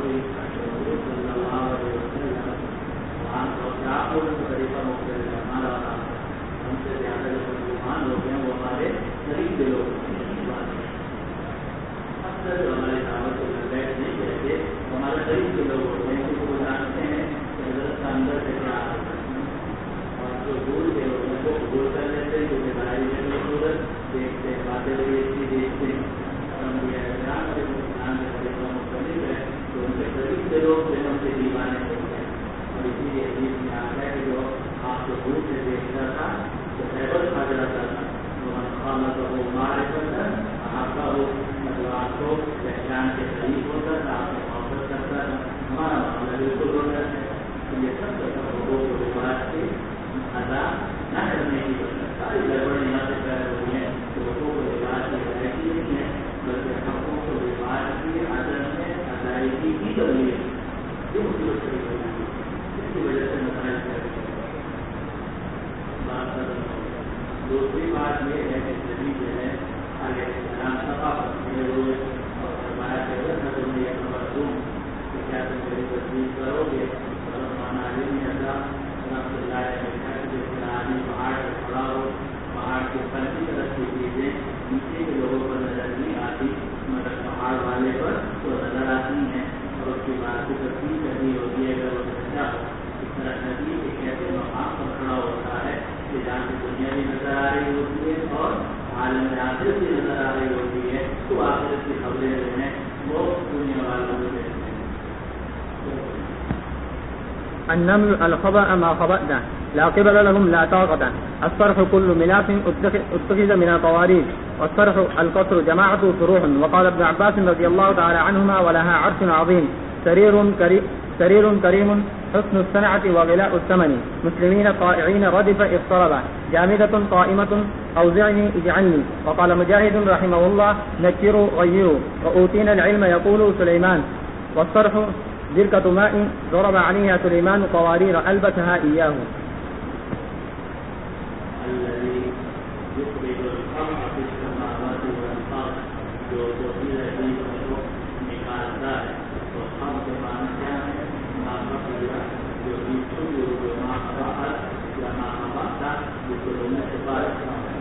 طریقہ مختلف ہے ہمارا، ہم سے زیادہ جو مسلمان لوگ ہیں وہ ہمارے قریب کے لوگ اکثر جو ہمارے دعوت کو بیٹھ نہیں کہتے ہمارے قریب کے لوگ ہوتے ہیں کیونکہ وہ جانتے ہیں کہ حضرت کا اندر سے کیا اور جو دور کے لوگ ہیں وہ قبول کر لیتے ہیں کیونکہ ظاہری میں ضرورت دیکھتے ہیں باتیں دیکھتے ہیں ہم یہ احترام سے مسلمان کے طریقہ مختلف ہے تو ان کے قریب کے لوگ جو ہم سے دیوانے ہوتے ہیں اور اسی لیے حدیث میں آتا ہے کہ جو آپ کو دور سے دیکھتا تھا تو خیبر کھا جاتا تھا مطلب وہ مارے کرتا آپ کا وہ مطلب آپ کو پہچان کے قریب ہوتا تھا آپ کو محبت کرتا تھا ہمارا معاملہ بالکل ہوتا ہے یہ سب لوگوں کو رواج سے ادا نہ کرنے کی ساری گڑبڑ یہاں سے پیدا ہوئی ہیں لوگوں کو رواج کی ادائیگی نہیں ہے بلکہ حقوں کو رواج کی عدم میں ادائیگی کی ضروری ہے یہ مصیبت سے اس کی وجہ سے مسائل بات کر رہا ہوں. دوسری بات یہ ہے کہ نبی جو ہے علیہ السلام ثقافت میں ہوئے اور فرمایا کہ اگر تم یہ خبر دوں کہ کیا تم میری تصدیق کرو گے اور مولانا علی اللہ رحمۃ اللہ علیہ آدمی پہاڑ پر کھڑا ہو پہاڑ کے اوپر کی طرف کی چیزیں نیچے کے لوگوں پر نظر نہیں آتی مگر پہاڑ والے پر وہ نظر آتی ہیں اور اس کی بات کی تصدیق کرنی ہوتی ہے اگر وہ سچا ہو اس طرح نبی ایک ایسے مقام پر کھڑا ہوتا ہے کہ جہاں سے دنیا بھی نظر آ رہی ہوتی ہے اور عالم آخرت بھی نظر آ رہی ہوتی ہے تو آخرت کی خبریں جو ہیں وہ دنیا والوں کو دیتے ہیں. النمل الخبأ ما خبأنا لا قبل لهم لا طاقة. الصرح كل ملاف اتخذ من القوارير والصرح القصر جماعة صروح. وقال ابن عباس رضي الله تعالى عنهما ولها عرش عظيم سرير كريم حسن الصنعة وغلاء الثمن مسلمين طائعين ردف اضطربا جامدة قائمة أوزعني اجعلني. وقال مجاهد رحمه الله نكروا غيروا وأوتينا العلم يقول سليمان. والصرح بركة ماء ضرب عليها سليمان قوارير ألبسها إياه. الذي يخرج القمع في السماوات والأرض وتوحيد الدين نکالتا ہے تو ہم کے معنی کیا ہے ماقبلہ جو بیچو جو ماقبات یا ماقباتا جس کو لوگوں نے سفارش کیا ہے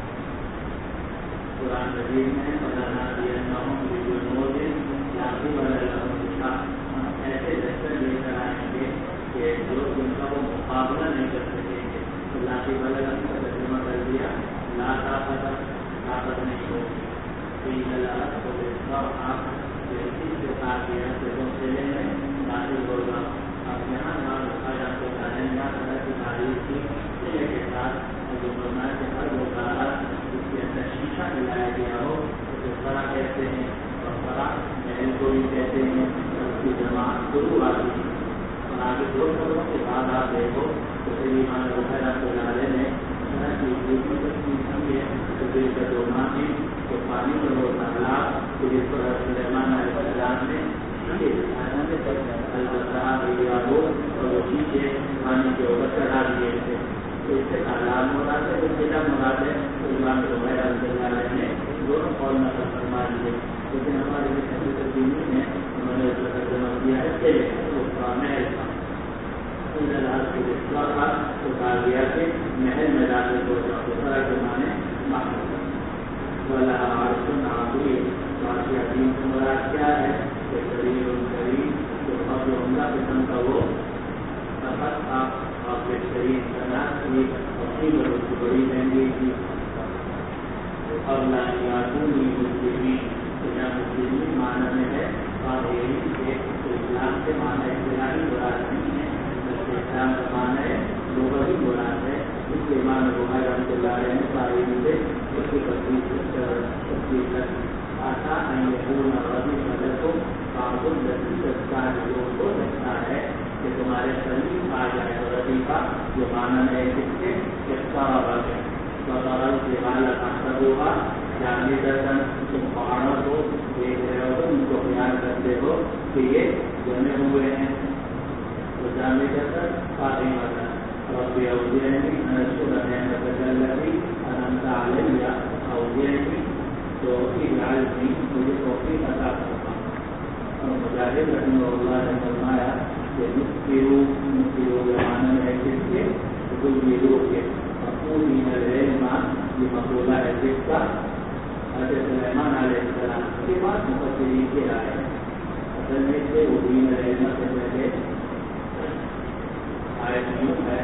قرآن مجید میں بتانا دیا نہوں بجنود لاقی والا لہم شاہ ہم ایسے دستر لے کر آئیں گے کہ جو ان کا وہ مقابلہ نہیں کر سکیں گے تو لاقی والا لہم کا ترجمہ کر دیا لا طاقت نہیں ہوگی تین اللہ کو آپ جیسی سے ساتھ دیا سے پہنچنے میں داخل ہوگا. اب یہاں نام رکھا جاتا ہے یہاں طرح کی تاریخ کی کے ساتھ جو بنا کے ہر وزارت اس کے اندر شیشہ ملایا گیا ہو اسے فرا کہتے ہیں اور فرا محل کو بھی کہتے ہیں اور اس کی جماعت شروع آتی ہے اور آگے 2 سالوں کے بعد آپ دیکھو تو سلیمان وغیرہ کے لارے میں طرح کی سمجھے تو دل کا جو ماں ہے تو پانی میں وہ تالاب جس پر سلیمان علیہ السلام نے اور وہ شیشے پانی کے اوپر چڑھا دیے تھے تو اس سے تالاب مراد ہے جو ضلع مراد ہے سلیمان وغیرہ نے دونوں قول نقل فرما دیے لیکن ہمارے دینی میں انہوں نے اس کا ترجمہ کیا ہے کہ محل تھا تو کہا گیا کہ محل میں داخل ہو جاؤ تو طرح کے معنی محل والا عرش عظیم باقی عظیم سے مراد کیا ہے کہ کریم جو قبل عمدہ قسم کا وہ سفر تھا اور بہترین صنعت تھی اپنی بڑی مہنگی تھی اور لانی مسلمین تو یہاں مسلمین معنی میں ہے اور یہی کہ اسلام سے معنی اختلاحی مراد نہیں ہے بلکہ اسلام کا معنی ہے لغوی مراد ہے اس کے امام بخاری رحمۃ اللہ علیہ نے تعلیم سے اس کی تصدیق آتا کو قابل لطیفہ جو ہو سکتا ہے کہ تمہارے قریب آ جائے تو لطیفہ جو معنی ہے اس کے اختیار ہے کے حالت اثر ہوگا جانے درجن تم پہاڑوں کو دیکھ رہے ہو ان کو بیان کرتے ہو کہ یہ جمے ہوئے ہیں تو جانے درجن فاطمہ مدن اور بیاؤدینی انشور تجلتی انت علیہ اودینی تو کی لازمی مجھے توفیق عطا کرتا مجاہد رحمہ اللہ نے فرمایا کہ مسکرو زمانہ ہے کس کے لوگ کے مقبول یہ مقولہ ہے جس کا حضرت سلیمان علیہ السلام کے بعد مفسرین کے رائے اصل میں سے وہ دین رحمہ سے پہلے آیت یوں ہے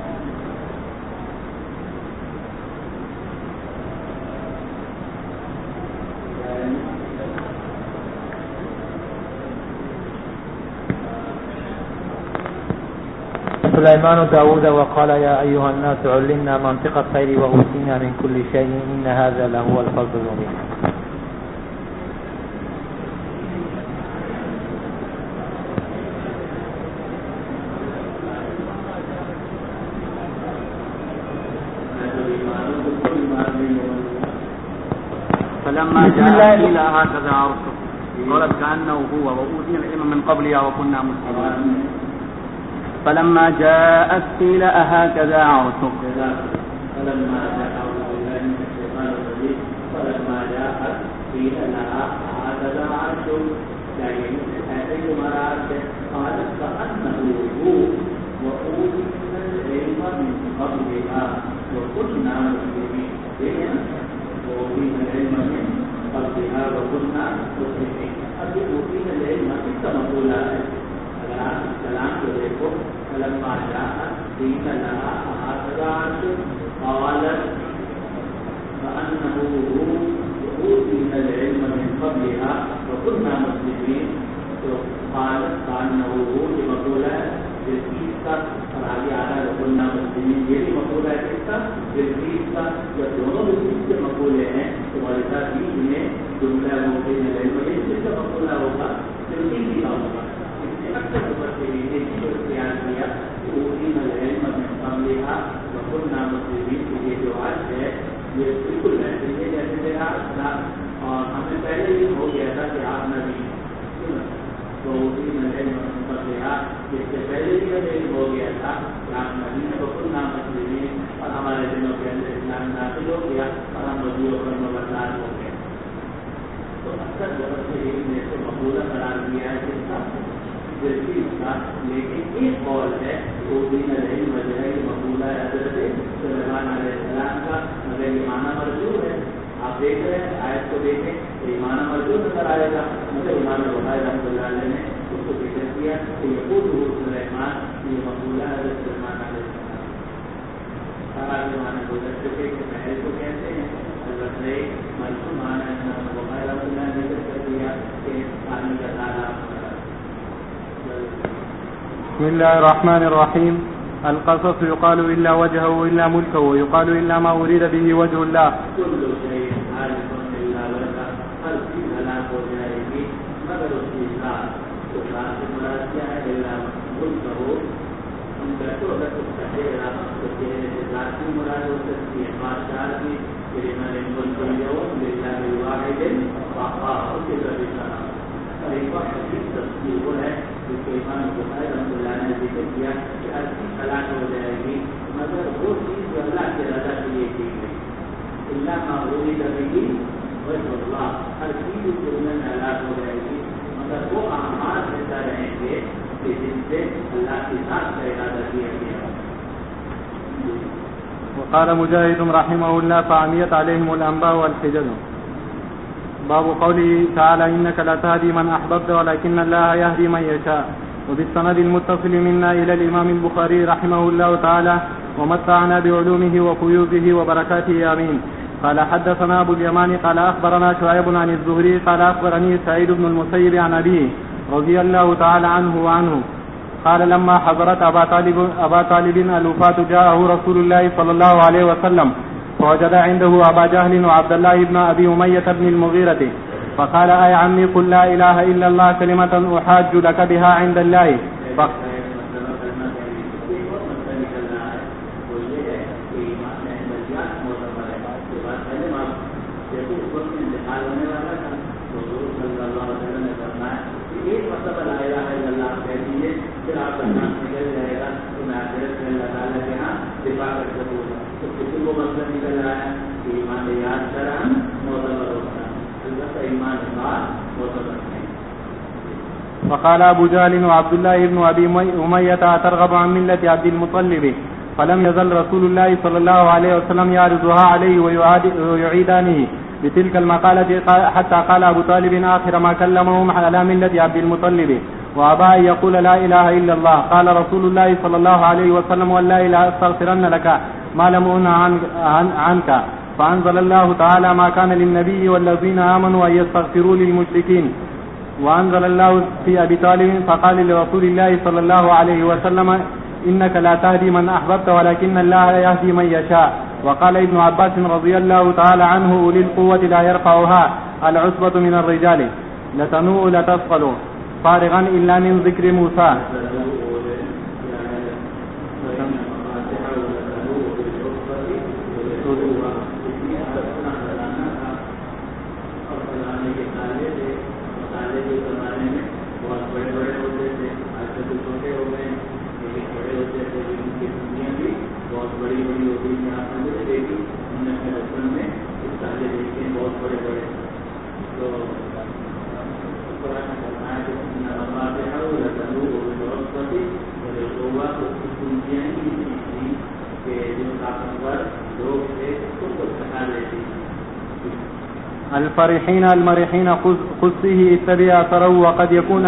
سليمان داود وقال يا أيها الناس علمنا منطق الطير وأوتينا من كل شيء إن هذا لهو الفضل المبين. فلما جاء إلى هكذا عرشه قالت كأنه هو وأوتينا العلم من قبلها وكنا مسلمين. فلما جاءت قيل أهكذا عرشك فلما جاءت قيل لها أهكذا عرشك يعني ऐसे तुम्हारा قالت كأنه هو وأوتينا العلم من قبلها وكنا مسلمين. وأوتينا العلم من قبلها وكنا مسلمين. اب أوتينا العلم کس کا مقولہ ہے؟ السلام کو دیکھو فلما جاءت قيل لها هكذا عرشك قالت كأنه هو وأوتينا العلم من قبلها وكنا مسلمين. تو قالت كأنه هو یہ مقولہ ہے جس کا اور آگے آ رہا ہے وكنا مسلمين یہ بھی مقولہ ہے کس کا جس کا. جب دونوں چیز کے مقولے ہیں تو ہمارے ساتھ بیچ میں جملہ وأوتينا العلم یہ کس کا مقولہ ہوگا ترتیب کا ہوگا. اکثر مفسرین نے اختیار کیا کہ أوتينا العلم من قبلها وكنا مسلمين. یہ جو آج ہے یہ بالکل ویسے ہی جیسے میرا تھا اور ہمیں پہلے ہی ہو گیا تھا کہ آپ نبی تو أوتينا العلم من قبلها اس سے پہلے ہی ہمیں ہو گیا تھا کہ آپ نبی نے وكنا مسلمين اور ہمارے دلوں کے اندر اسلام داخل ہو گیا اور ہم وضو اور مبردار ہو گئے. تو اکثر مفسرین نے اس کو مقولہ قرار دیا ہے جس کا لیکن ایک قول ہے أوتينا العلم جو ہے یہ مقولہ ہے حضرت سلیمان علیہ السلام کا مگر یہ معنی مرجوح ہے. آپ دیکھ رہے ہیں آیت کو دیکھیں یہ معنی مرجوح نظر آئے گا مگر امام بخاری رحمۃ اللہ علیہ نے اس کو ذکر کیا کہ یقول سلیمان یہ مقولہ ہے حضرت سلیمان علیہ السلام. سارا معنی گزر چکے کہ پہلے کو کہتے ہیں حضرت نے مرجوح معنی امام بخاری رحمۃ اللہ نے ذکر کر دیا کہ پانی کا تالاب. بسم الله الرحمن الرحيم. القصص يقال إلا وجهه وإلا ملكه ويقال إلا ما أريد به وجه الله. كل شيء خالق إلا وجهه هل في هلاك وجهه مگر اس کی ذات تو ذات سے مراد کیا ہے إلا ملكه. ہم کہتے ہیں اگر کچھ کہے گا تو چہرے سے ذات کی مراد ہو سکتی ہے بادشاہ کی لمن الملك اليوم لله الواحد القهار کے ذریعہ. اور ایک بات حدیث تفسیر وہ ہے جس کو امام بخاری رحمۃ اللہ نے ذکر کیا کہ ہر چیز ہلاک ہو جائے گی مگر وہ چیز جو اللہ کے رضا کے لیے کی گئی. اللہ معبودی کرے وجہ اللہ ہر چیز اس دنیا میں ہلاک ہو جائے گی مگر وہ اعمال ایسا رہیں گے کہ جن سے اللہ کی ذات کا ارادہ کیا گیا. وقال مجاهد رحمه الله فعميت عليهم الأنباء والحجج. باب قوله تعالى إنك لا تهدي من أحببت ولكن الله يهدي من يشاء. وبالسند المتصل منا إلى الإمام البخاري رحمه الله تعالى ومتعنا بعلومه وفيوضه وبركاته آمين. قال حدثنا أبو اليمان قال أخبرنا شعيب عن الزهري قال أخبرني سعيد بن المسيب عن أبيه رضي الله تعالى عنه وعنه قال لما حضرت أبا طالب الوفاة جاءه رسول الله صلى الله عليه وسلم فوجد عنده أبا جهل وعبد الله بن أبي أمية بن المغيرة فقال أي عمي قل لا إله إلا الله كلمة أحاج لك بها عند الله. وقال أبو جهل وعبد الله بن أبي أمية أترغب عن ملة عبد المطلب فلم يزل رسول الله صلى الله عليه وسلم يعرضها عليه ويعيدانه بتلك المقالة حتى قال أبو طالب آخر ما كلمهم على ملة عبد المطلب وأبى أن يقول لا إله إلا الله. قال رسول الله صلى الله عليه وسلم والله لا أستغفرن لك ما لم أنه عنك. فأنزل الله تعالى ما كان للنبي والذين آمنوا أن يستغفروا للمشركين. وأنزل الله في أبي طالب فقال لرسول الله صلى الله عليه وسلم إنك لا تهدي من أحببت ولكن الله يهدي من يشاء. وقال ابن عباس رضي الله تعالى عنه أولي القوة لا يرفعها العصبة من الرجال لتنوء لتثقل فارغا إلا من ذكر موسى. الفرحين المرحين خذه اتبع أثره. وقد يكون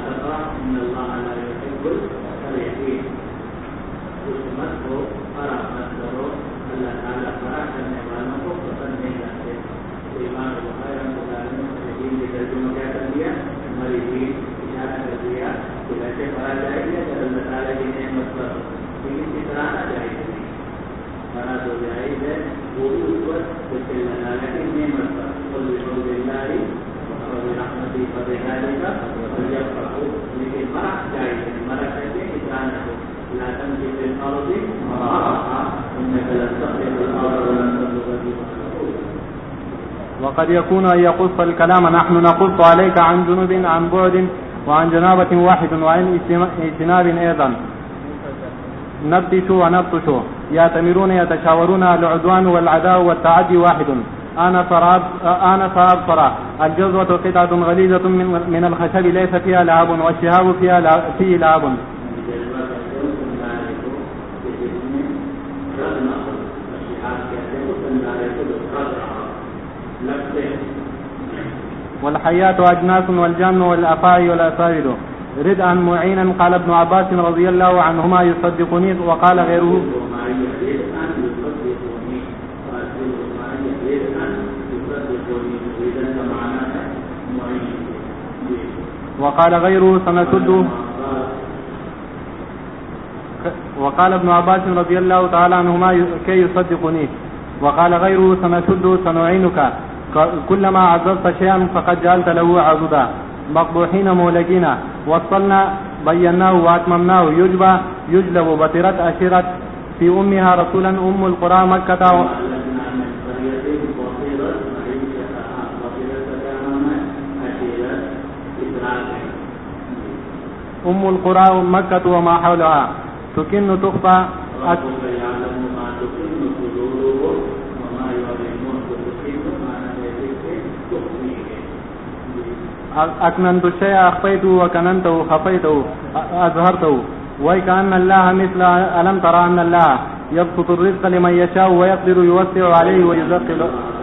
وقد يكون أن يقص الكلام نحن نقص عليك عن جنوب عن بعد وعن جنابة واحد وعن اجتناب أيضا نبتش ونبطش يأتمرون يتشاورون العدوان والعداء والتعدي واحد. آنس أبصر الجزوة قطعة غليظة من الخشب ليس فيها لعب والشهاب فيه لعب. والحيات أجناس والجن والأفاعي والأساود ردءا معينا. قال ابن عباس رضي الله عنهما يصدقني. وقال غيره سنشد. وقال ابن عباس رضي الله تعالى عنهما كي يصدقني. وقال غيره سنشد سنعينك كلما عززت شيئا فقد جعلت له عضدا. مقبوحين مولجين وصلنا بيناه واتممناه يجلب بطرت أشرت في أمها رسولا أم القرى مكة. أم القرى مكة وما حولها تكن تخفى أكننت الشيء أخفيته وكننته خفيته أظهرته. وكأن الله مثل ألم ترى أن الله يبسط الرزق لمن يشاء ويقدر يوسع عليه ويزقل.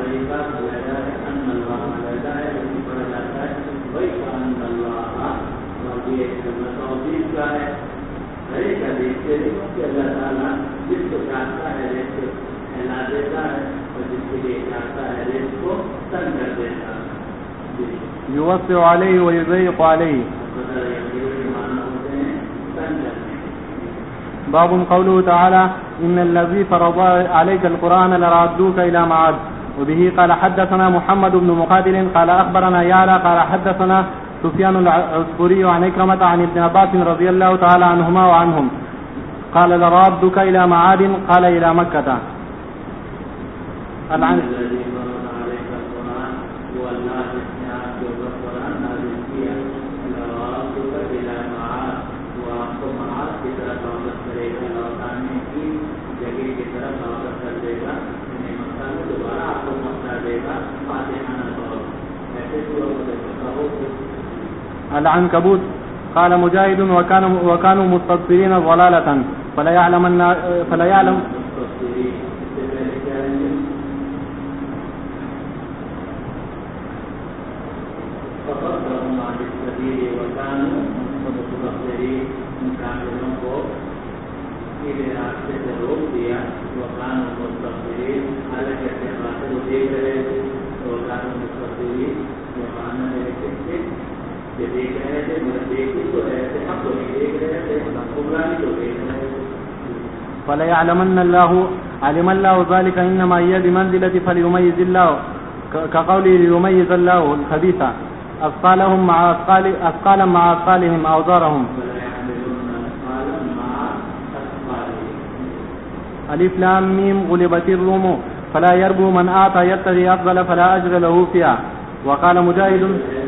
يوسع عليه ويضيق عليه. باب قوله تعالى إن الذي فرض عليك القرآن لرادوك إلى معاد. وبه قال حدثنا محمد بن مقاتل قال أخبرنا يعلى قال حدثنا سفيان العسفري عن إكرمة عن ابن عباس رضي الله تعالى عنهما وعنهم قال لرادوك إلى معاد قال إلى مكة. العنكبوت قال مجاهد وكانوا مستبصرين ضلالة فلا يعلم راستے سے روک دیا وہ کان مستقبری حالانکہ اپنے راستے کو دیکھ رہے تھے وہ کان مستقبری وہ کان یہ دیکھ رہے تھے مگر دیکھ تو رہے تھے ہم تو نہیں دیکھ رہے تھے حکمرانی تو دیکھ رہے تھے. فلا يعلمن الله علم الله ذلك انما هي بمنزلة فليميز الله كقوله ليميز الله الخبيث اثقالهم مع اثقالا مع اثقالهم اوزارهم. الف لام میم غلبت الروم فلا يربو من اعطى يتقي افضل فلا اجر له فيها. وقال مجاهد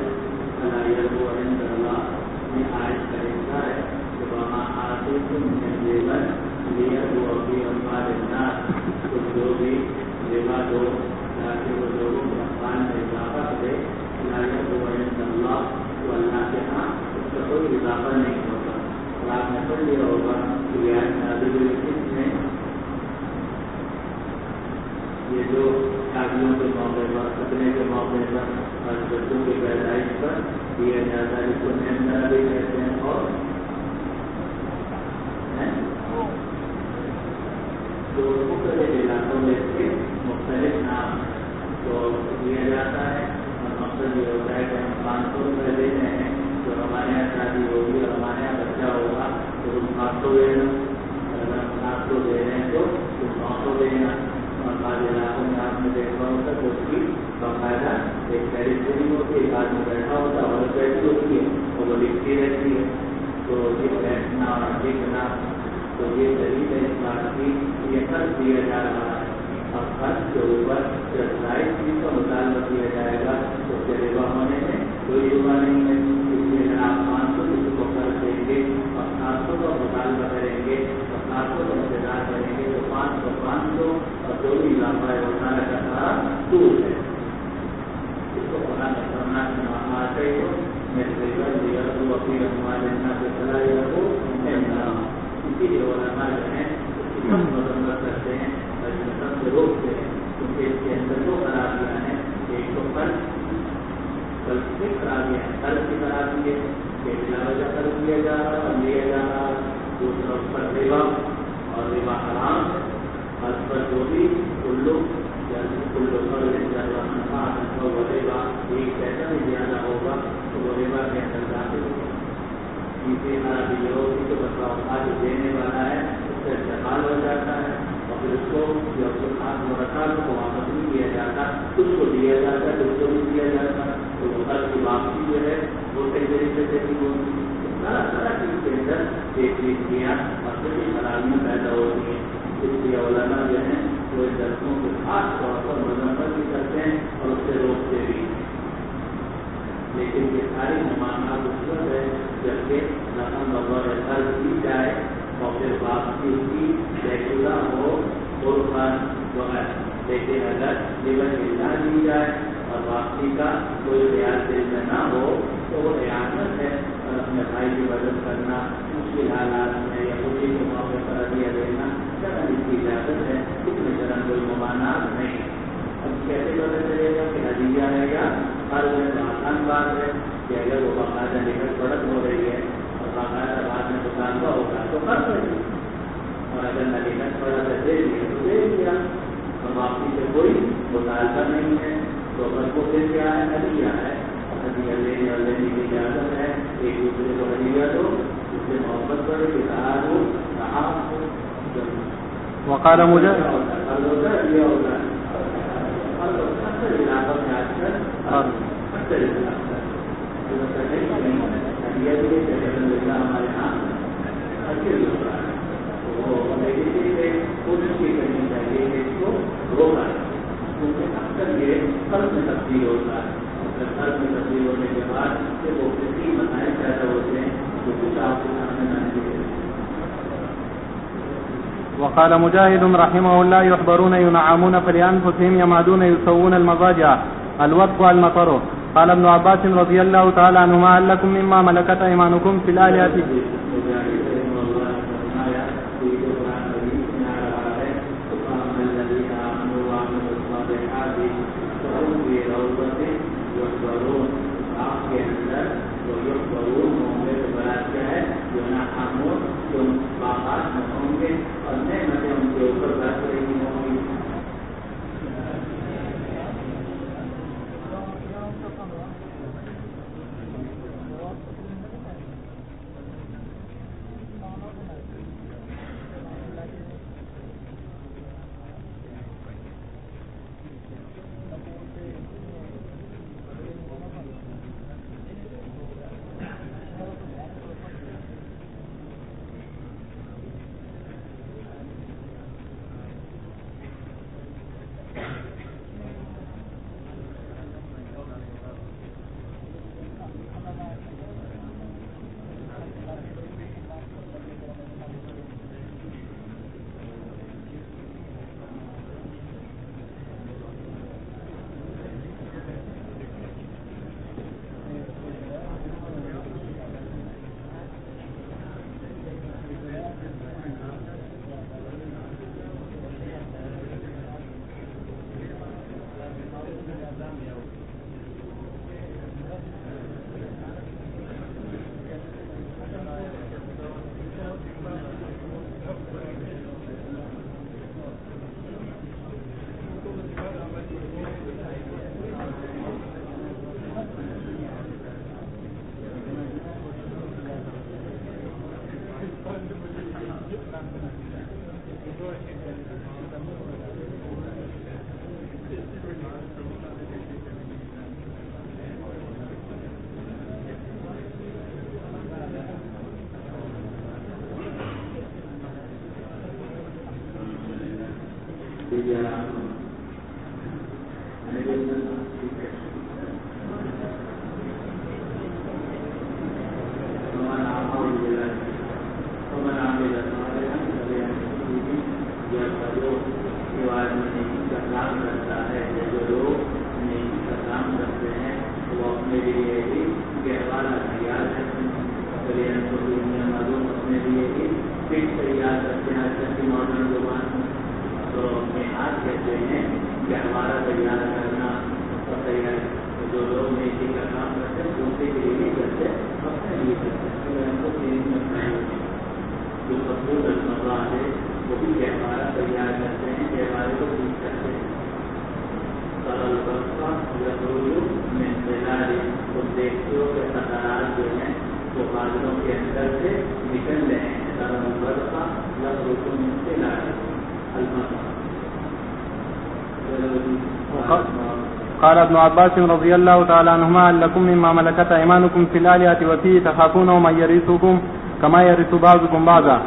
یہ جو شادیوں کے موقع پر ختنے کے موقع پر اور بچوں کی پیدائش پر دیا جاتا ہے اس کو نمنا بھی کہتے ہیں اور جو مختلف علاقوں میں اس کے مختلف نام تو دیا جاتا ہے اور مقصد یہ ہوتا ہے کہ ہم 500 روپئے دیتے ہیں تو ہمارے یہاں شادی ہوگی اور ہمارے یہاں بچہ ہوگا تو تم 700 دینا اگر ہم 700 دے رہے ہیں تو تم 900 دینا. بعض علاقوں میں آپ نے دیکھا ہوتا تو اس کی باقاعدہ ایک سیریمنی ہوتی ہے, ایک آدمی بیٹھا ہوتا ہے اور بیٹھی ہوتی ہے اور وہ لکھتی رہتی ہے تو یہ بیٹھنا اور لکھنا تو یہ طریقہ اس بات کی یہ خرچ دیا جا رہا ہے اور خرچ کے اوپر جب سائز چیز کا مطالبہ کیا جائے گا تو اس کے ربا ہونے میں کوئی ربا نہیں ہے. اس لیے اگر آپ 500 کسی کو خرچ دیں گے اور 700 کا مطالبہ کریں گے اور 700 کا انتظار کریں گے تو 500 اور جو بھی اضافہ ہے وہ سارا کا سارا دور ہے. اس کو بنا کرنا آتے ہو میرے اپنی ہمارے سے چلا جائے وہ اسی لیے علماء جو ہیں اس کی سب مذمت کرتے ہیں اور اس میں سب سے روکتے ہیں کیونکہ اس کے اندر دو خرابیاں ہیں. ایک تو قرض کی خرابیاں ہیں, قرض کی خرابی ہے کہ بلا وجہ قرض لیا جا رہا اور لیا جا رہا. دوسرا اس پر ربا اور ربا حرام ہے. اس پر جو بھی کلو ربا ایک پیسہ بھی زیادہ ہوگا تو وہ ربا کے اندر داخل ہوگا. کسی خرابی یہ ہوگی کہ بتاؤ جو دینے والا ہے اس سے استعمال ہو جاتا ہے اور پھر اس کو جو خاص مرکز کو واپس نہیں کیا جاتا اس کو دیا جاتا ہے اس کو بھی دیا جاتا ہے تو وہ قرض کی واپسی جو ہے وہ کئی طریقے سے بھی ہوتی ہے. طرح چیز کے اندر ایک چیز کیا اور سبھی خرابیاں پیدا ہوتی ہیں. اس لیے علماء جو ہیں وہ ان درسوں کو خاص طور پر مذمت بھی کرتے ہیں اور اس سے روکتے بھی ہیں. لیکن یہ ساری ممانعات اس وقت ہے جبکہ رقم بغیر قرض دی جائے اور پھر واپسی اس کی بیکولہ ہو قربان وغیرہ. لیکن اگر جیون نہ دی جائے اور واپسی کا کوئی ریاض دل میں نہ ہو تو وہ ریاست ہے اور اپنے بھائی کی مدد کرنا مشکل حالات میں یا خوشی کے موقع پر عطیہ دینا شرم اس کی اجازت ہے. اس میں شرم کوئی ممانعات نہیں. اب کیسے پتہ چلے گا کہ عطیہ ہے یا قرض ہے؟ تو آسان بات ہے کہ اگر وہ باقاعدہ لکھت پڑت ہو رہی ہے اور باقاعدہ بعد میں مطالبہ ہوگا تو قرض ہے, اور اگر نہ لکھت پڑت ہے دے دیا تو دے دیا اور واپسی سے کوئی مطالبہ نہیں ہے تو اگر کو پھر کیا ہے عطیہ ہے. عطیہ لینے اور لینے کی اجازت ہے. ایک دوسرے کو عطیہ دو, اس سے محبت بڑھے کہ اتحاد ہو رہا ہو. وقال مجاهد تبدیل ہوتا ہے. قرض میں تبدیل ہونے کے بعد وہ کسی مسائل پیدا ہوتے ہیں جو کچھ آپ کے سامنے نہ دکھے. وقال مجاهد رحمه الله يحبرون ينعمون فلأنفسهم يمادون يسوون المضاجع الوطء المطر وقال ابن عباس رضي الله تعالى عنهما هل لكم مما ملكت أيمانكم في الآلهة قال ابن عباس رضي الله تعالى عنهما هل لكم مما ملكت أيمانكم في الآلهة وفيه تخافون من يرثكم كما يرث بعضكم بعضا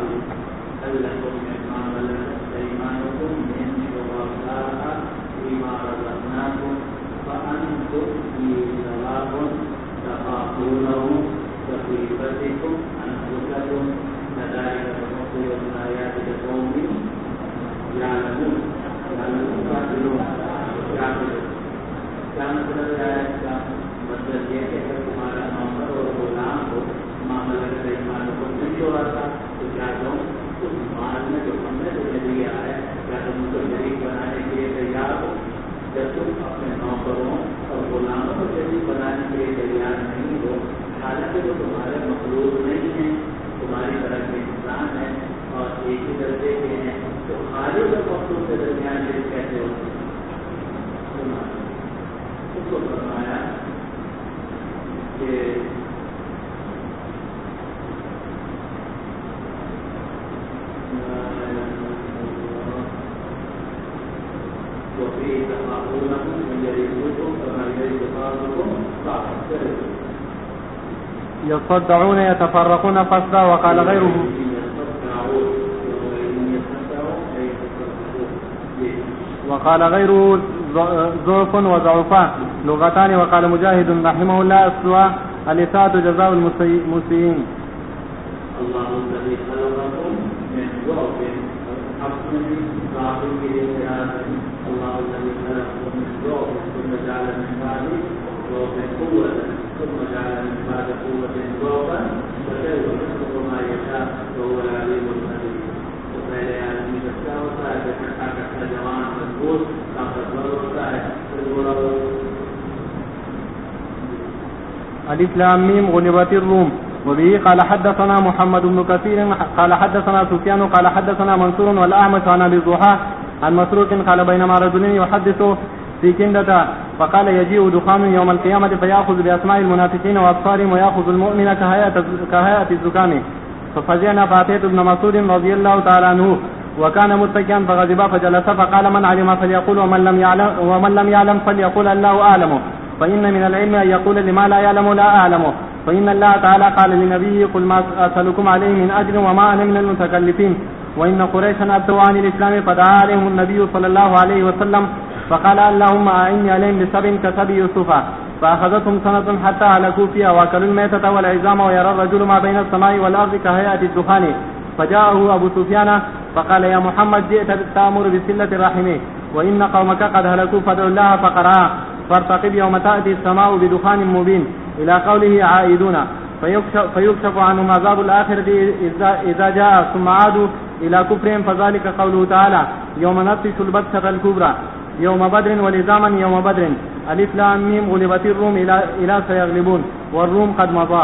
يصدعون يتفرقون فصلا. وقال غيره ضعف وضعفاء لغتان. وقال مجاهد رحمه الله السواء الإساءة جزاء المسيئين. الله الذي خلقكم من ضعف الله الذي خلقكم من ضعف ثم جعل من بعد ضعف قوة ثم جعل من بعد قوة ضعفا فكيف يخلق ما يشاء وهو العليم القدير. وپہلے آدمی بچہ ہوتا ہے پھر کٹا کٹا جوان مضبوط طاقتور ہوتا ہے پھر بوڑھا الف لام میم غلبت الروم. وبه قال حدثنا محمد بن كثير قال حدثنا سفيان قال حدثنا منصور والأعمش عن أبي الضحى عن مسروق قال بينما رجل يحدث في كندة فقال يجيء دخان يوم القيامة فيأخذ بأسماء المنافقين وأبصارهم ويأخذ المؤمن كهيئة الزكام ففزعنا فأتيت ابن مسعود رضي الله تعالى عنه وكان متكئا فغضب فجلس فقال من علم فليقول ومن لم يعلم فليقول الله أعلم فإن من العلم أن يقول لما لا يعلم لا أعلم فإن الله تعالى قال لنبيه قل ما أسألكم عليه من أجر وما أنا من المتكلفين وإن قريشا أبتوا عن الإسلام فدعا عليهم النبي صلى الله عليه وسلم فقال اللهم أعني عليهم بسبع كسب يوسف فأخذتهم سنة حتى هلكوا فيها وأكلوا الميتة والعظام ويرى الرجل ما بين السماء والأرض كهيئة الدخان فجاءه أبو سفيان فقال يا محمد جئت تأمر بصلة الرحم وإن قومك قد هلكوا فادعوا الله فقرأ فارتقب يوم تأتي السماء بدخان مبين إلى قوله عائدون فيكشف عنهم عذاب الآخرة إذا جاء ثم عادوا إلى كفرهم فذلك قوله تعالى يوم نبطش البطشة الكبرى يوم بدر ولزاما يوم بدر. الف لام میم غلبت الروم إلى سيغلبون والروم قد مضى.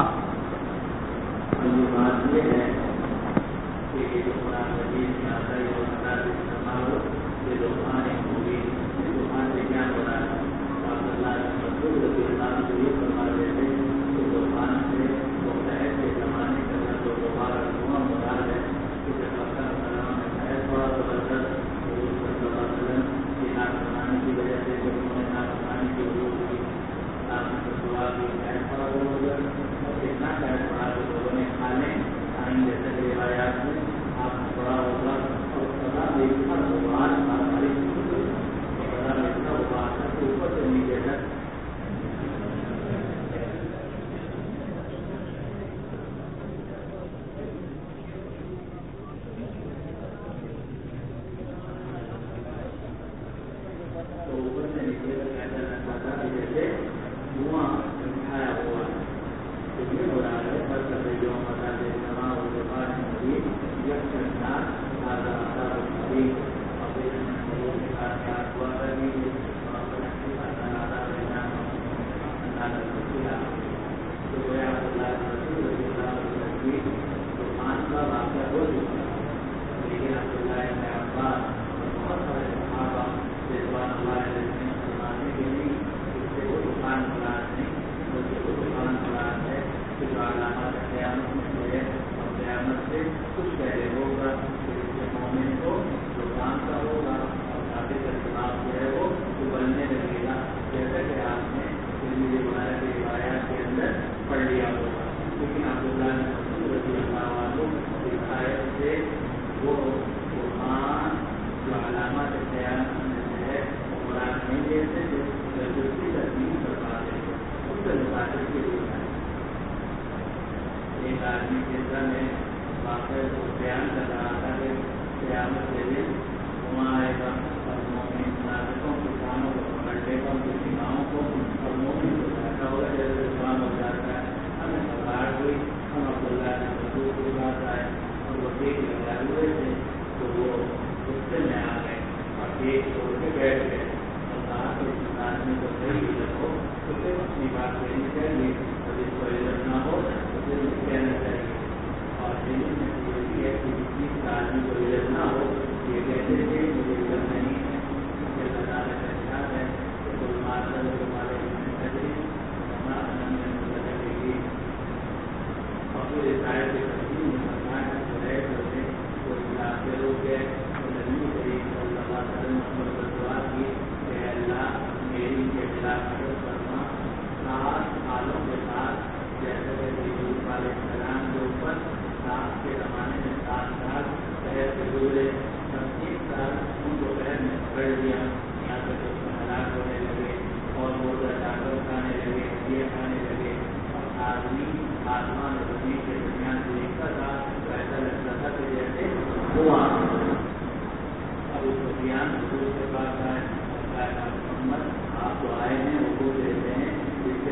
آپ تو آئے ہیں وہ دیتے ہیں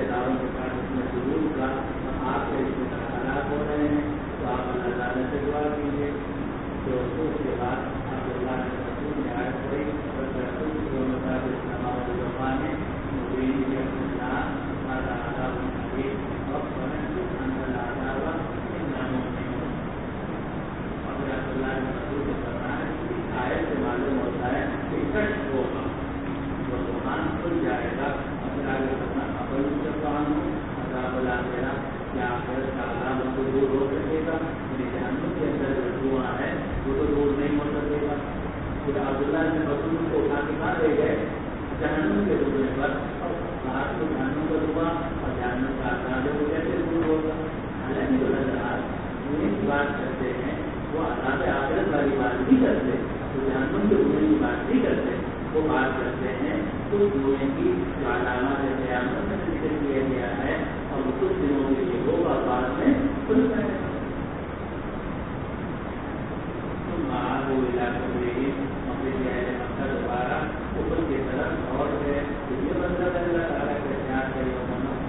آئے سے معلوم ہوتا ہے کہ کشف ہوگا وہ دکان کھل جائے گا اگر آگے کرنا ابل مسلمان ہوں عذاب الآخرہ یا آخرت کا عذاب ان کو دور ہو سکے گا جہنم کے اندر جو دھواں ہے وہ تو دور نہیں ہو سکے گا. پھر عبداللہ نے مسلم کو اٹھا کے کہاں لے گئے جہنم کے روکنے پر رات کو جہنم کا دھواں اور جہنم کا عذاب وہ کیسے دور ہوگا. حالانکہ جو حضرات بات کرتے ہیں وہ عذاب آخرت والی بات نہیں کرتے تو جہنم کے روکنے کی بات نہیں کرتے وہ بات کرتے ہیں کچھ دنیا کی جو علامات قیامت میں ذکر کیا گیا ہے اور کچھ دنوں کے لیے وہ بعد میں کھل جائے گا. وہ علاقوں میں اپنے مکہ دوبارہ اوپر کی طرف اور ہے یہ مطلب اللہ تعالیٰ کے احتیاط ہے وہ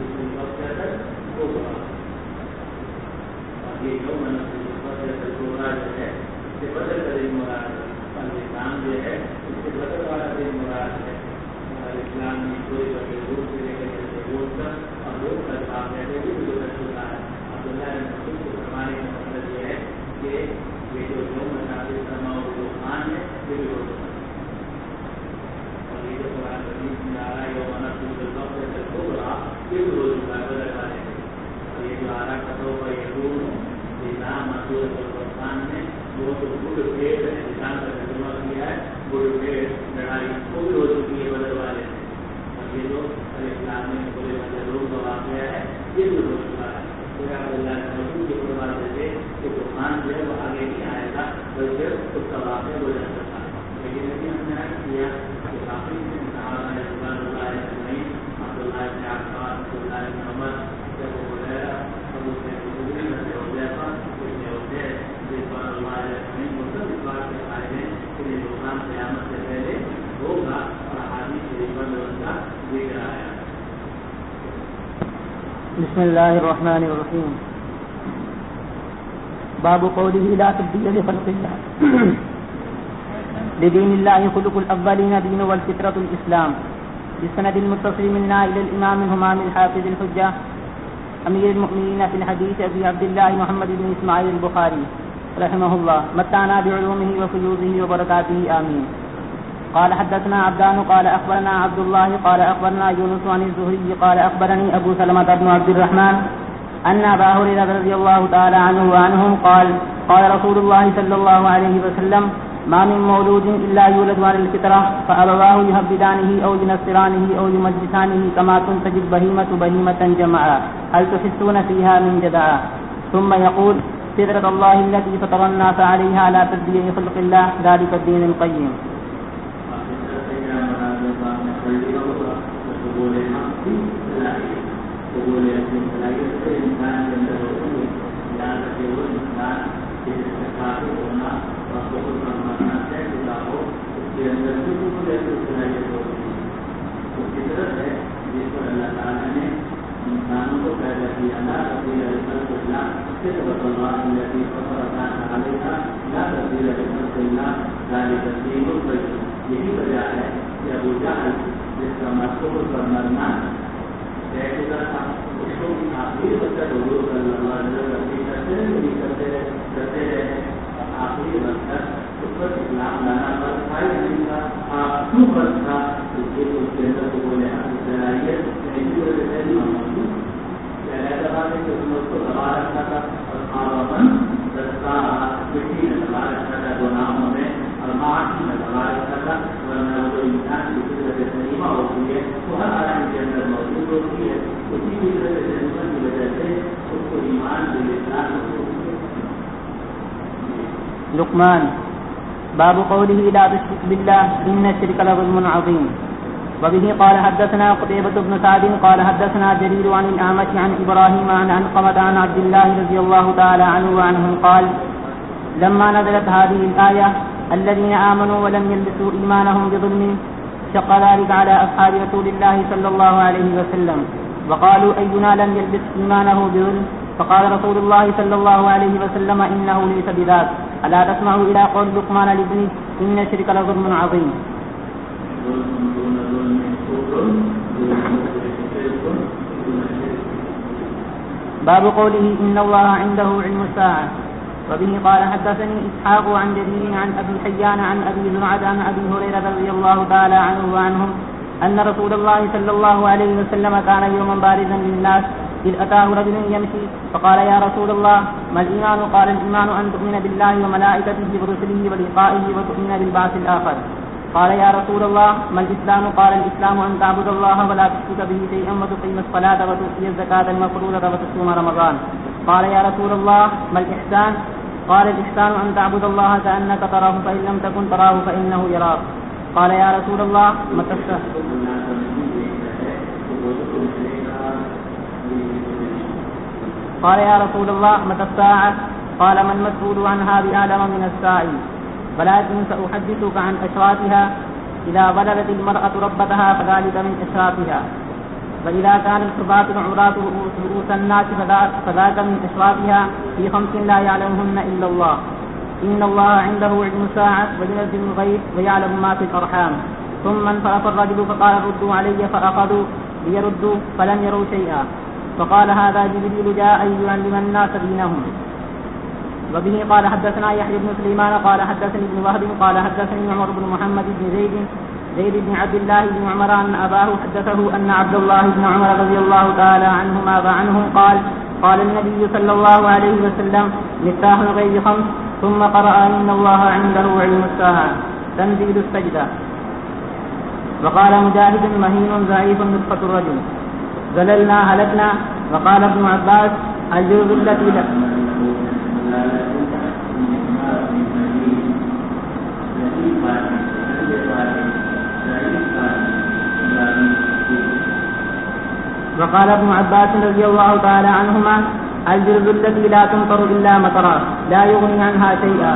ہوگا اور یہ جو مراد ہے اس سے بدل کا دن مراد ہے اور اسلام جو ہے اس سے بدل والا دن مراد ہے. اور اسلام میں کوئی بڑے روپ سے لے کر جیسے روز کا اور روز کا کام ہے وہ بھی گزر چکا ہے. عبداللہ نے مسلم کو فرمانے کا مطلب یہ ہے کہ یہ جو مسافر فرماؤ جو خان ہے یہ بھی روز اور یہ جو قرآن حدیث میں آ رہا ہے وہ منافع ہو رہا یہ بھی روز کا بدل والے ہیں. اور یہ جو آرا کتوں کا یہ روز نظام خان نے وہ تو گڈ پیٹ نظام کا ترجمہ کیا ہے گڈ پیٹ لڑائی وہ بھی ہو چکی ہے بدل والے میں. اور یہ جو اسلام میں پورے روز کا واقعہ ہے یہ بھی ہو چکا ہے. اللہ کے پروار سے کہ خان جو ہے وہ آگے نہیں آئے گا بلکہ اس کا واقعہ ہو جاتا تھا. لیکن ہم نے کیا کہ کافی عبداللہ ابن عباس عبداللہ ابن عمر ابو ہریرہ ابو سعید الخدری حذیفہ ابن عزیر رضوان اللہ علیہ مطلب اس بات کے قائل ہیں کہ یہ دکان قیامت سے پہلے ہوگا اور احادیث شریفہ میں اس کا ذکر آیا. بسم الله الرحمن الرحيم. باب قوله لا تبديل لخلق الله لدين الله خلق الأولين دين والفطرة الإسلام. بالسند المتصل منا إلى الإمام الهمام الحافظ الحجة أمير المؤمنين في الحديث أبي عبد الله محمد بن إسماعيل البخاري رحمه الله متعنا بعلومه وفيوضه وبركاته آمين. قال حدثنا عبدان قال أخبرنا عبد الله قال أخبرنا يونس عن الزهري قال أخبرني أبو سلمة بن عبد الرحمن أن أبا هريرة رضي الله تعالى عنه وعنهم قال قال رسول الله صلى الله عليه وسلم ما من مولود إلا يولد على الفطرة فأبواه يهودانه أو ينصرانه أو يمجسانه كما تنتج البهيمة بهيمة جمعا هل تحسون فيها من جدعا ثم يقول فطرة الله التي فطر الناس عليها لا تبديل لخلق الله ذلك الدين القيم. انسانوں کو پیدا کیا لا تبدیل لخلق اللہ فطرۃ اللہ التي فطر الناس علیہا لا تبدیل لخلق اللہ ذلک الدین القیم. یہی وجہ ہے کہ ابو جہل جس کا مذکور پر مرنا طے چکا تھا اس کو آخری وقت حضور صلی اللہ علیہ وسلم کرتے رہے آخری وقت اس پر اسلام لانا پر فائد نہیں تھا. آپ کیوں فرض تھا اس کے اندر کو بولے صلاحیت کو دبا رکھا تھا اور آباً دستار مٹی میں دبا رکھا تھا گناہوں میں اور معاشی میں دبا رکھا تھا ورنہ وہ انسان کی فطرت سلیمہ ہوتی ہے وہ ہر آدمی کے اندر موجود ہوتی ہے. اسی فطرت سلیمہ کی وجہ سے اس کو ایمان کے اطلاع ہوتی ہے. لقمان. باب قوله لا تشرك بالله إن الشرك لظلم عظيم. وبه قال حدثنا قتيبة بن سعد قال حدثنا جرير عن الأعمش عن إبراهيم عن علقمة عن عبد الله رضي الله تعالى عنه وعنهم قال لما نزلت هذه الآية الذين آمنوا ولم يلبسوا إيمانهم بظلم شق ذلك على أصحاب رسول الله صلى الله عليه وسلم وقالوا أينا لم يلبس إيمانه بظلم فقال رسول الله صلى الله عليه وسلم إنه ليس بذاك ألا تسمعوا إلى قول لقمان لابنه إن الشرك لظلم عظيم. باب قوله إن الله عنده علم الساعة. وبه قال حدثني إسحاق عن جرير عن أبي حيان عن أبي زرعة عن أبي هريرة رضي الله تعالى عنه وعنهم أن رسول الله صلى الله عليه وسلم كان يوما بارزا للناس إذ أتاه رجل يمشي فقال يا رسول الله ما الإيمان؟ قال الإيمان أن تؤمن بالله وملائكته ورسله ولقائه وتؤمن بالبعث الآخر. قال يا رسول الله ما الإسلام؟ قال الإسلام أن تعبد الله ولا تشرك به شيئا وتقيم الصلاة وتؤتي الزكاة المفروضة وتصوم رمضان. قال يا رسول الله ما الإحسان؟ قال الإحسان أن تعبد الله كأنك تراه فإن لم تكن تراه فإنه يراك. قال يا رسول الله متى الساعة؟ قال يا رسول الله متى الساعة؟ قال ما المسؤول عنها بأعلم من السائل، ولكن سأحدثك عن أشراطها. إذا بلغت المرأة ربتها فذلك من أشراطها، وإذا كان الحباة العراة رؤوس الناس فذاك من أشراطها في 5 لا يعلمهن إلا الله. إن الله عنده علم الساعة وينزل الغيث ويعلم ما في الأرحام. ثم انصرف الرجل فقال ردوا علي فأخذوا ليردوا فلم يروا شيئا، فقال هذا جبريل جاء ليعلم الناس دينهم. وبه قال حدثنا يحيى بن سليمان قال حدثني ابن وهب قال حدثني عمر بن محمد بن زيد بن عبد الله بن عمر أن أباه حدثه أن عبد الله بن عمر رضي الله تعالى عنهما وعنهم قال النبي صلى الله عليه وسلم مفتاح الغيب 5، ثم قرأ إن الله عنده علم الساعة تنزيل السجدة. وقال مجاهد مهين ضعيف نطفة الرجل زللنا هلكنا. وقال ابن عباس الجوز التي لا وقال ابن عباس رضي الله تعالى عنهما الجرز التي لا تمطر إلا مطرا لا يغني عنها شيئا.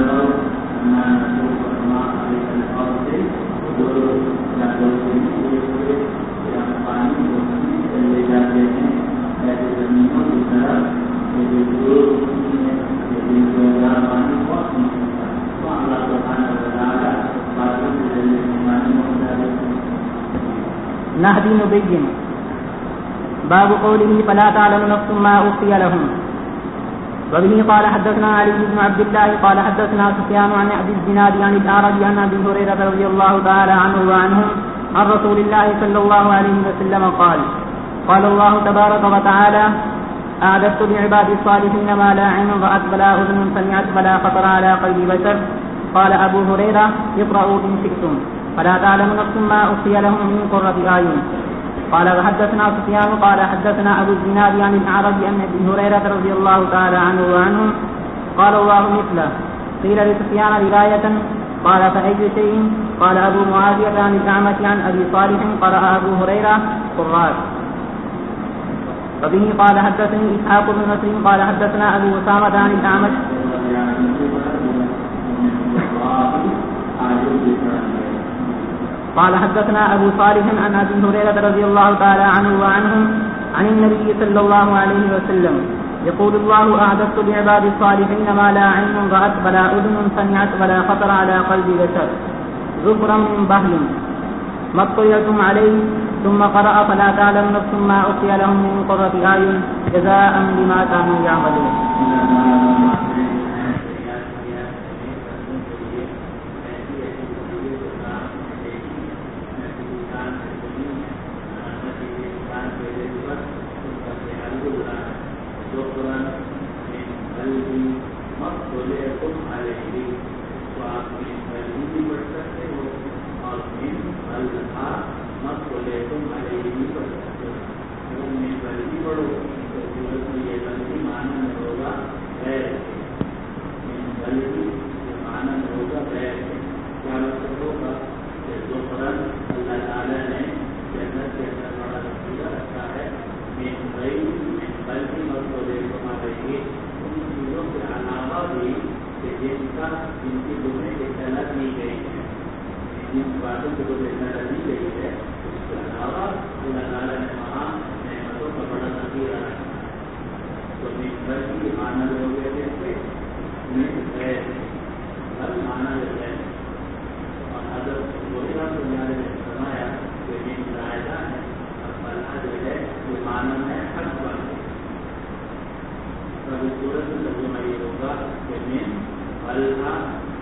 نهدي نبين باب قوله فلا تعلم نفس ما أخفي لهم. وبه قال حدثنا علي بن عبد الله قال حدثنا سفيان عن أبي الزناد عن الأعرج عن أبي هريرة رضي الله تعالى عنه وعنهم عن رسول الله صلى الله عليه وسلم قال الله تبارك وتعالى أعددت لعبادي الصالحين ما لا عين رأت ولا أذن سمعت ولا خطر على قلب بشر. قال أبو هريرة اقرأوا إن شئتم فلا تعلم نفس ما أخفي لهم من قرة أعين. قال وحدثنا سفيان قال حدثنا أبو الزناد عن الأعرج عن أبي هريرة رضي الله تعالى عنه وعنهم قال الله مثله. قيل لسفيان رواية قال فأي شيء؟ قال أبو معاوية عن الأعمش عن أبي صالح قرأ أبو هريرة قرات. وبه قال حدثني إسحاق بن نصر قال حدثنا أبو أسامة عن الأعمش قال حدثنا أبو صالح عن أبي هريرة رضي الله تعالى عنه وعنهم عن النبي صلى الله عليه وسلم يقول الله أعددت لعبادي الصالحين ما لا عين رأت ولا أذن سمعت ولا خطر على قلب بشر ظفرا من بهل ما اطلعتم عليه. ثم قرأ فلا تعلم نفس ما أخفي لهم من قرة أعين جزاء بما كانوا يعملون.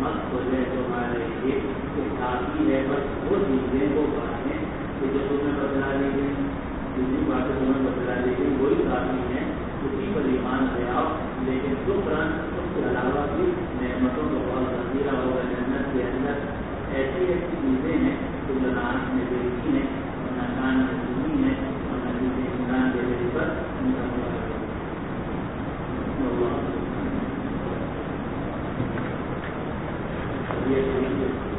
مت ہو جائے تو ہمارے لیے کافی ہے، بس وہ چیزیں وہ باتیں کہ جو تمہیں بدلا لی گئی، دوسری باتیں تمہیں بدلا لی گئی وہی کافی ہیں، اسی پر ایمان لے آؤ، لیکن شکران اس کے علاوہ بھی نعمتوں کا بہت ذخیرہ ہوگا جنت کے اندر۔ ایسی ایسی چیزیں ہیں جو نہ آنکھ نے دیکھی ہیں اور نہ کان نے سنی ہیں اور نہ کسی انسان کے دل پر یہ